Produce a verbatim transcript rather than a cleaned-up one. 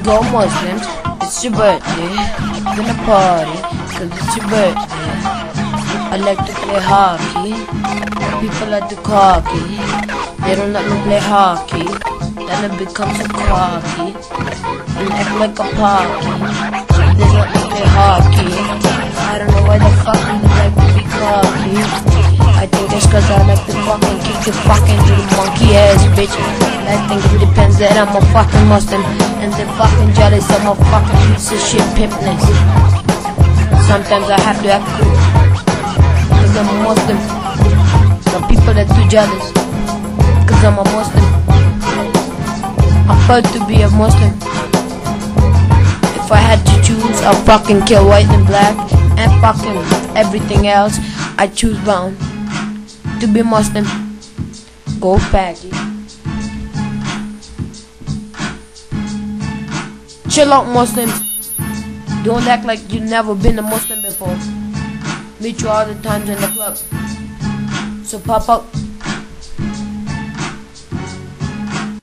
go Muslims, it's your birthday. Gonna party, cause it's your birthday. I like to play hockey. People like to cocky. They don't let me play hockey. Then it becomes so cocky and act like a pocky. They let me play hockey. I don't know why the fuck you like to be cocky. I think it's cause I like to fucking kick your fucking little monkey ass bitch. I think it depends that I'm a fucking Muslim and they're fucking jealous of my fucking piece of shit pimpness. Sometimes I have to act cool cause I'm a Muslim. Some people are too jealous cause I'm a Muslim. I'm proud to be a Muslim. If I had to choose, I'll fucking kill white and black and fucking everything else. I choose brown to be Muslim. Go faggy. Chill out, Muslims. Don't act like you've never been a Muslim before. Meet you all the times in the club. So pop up.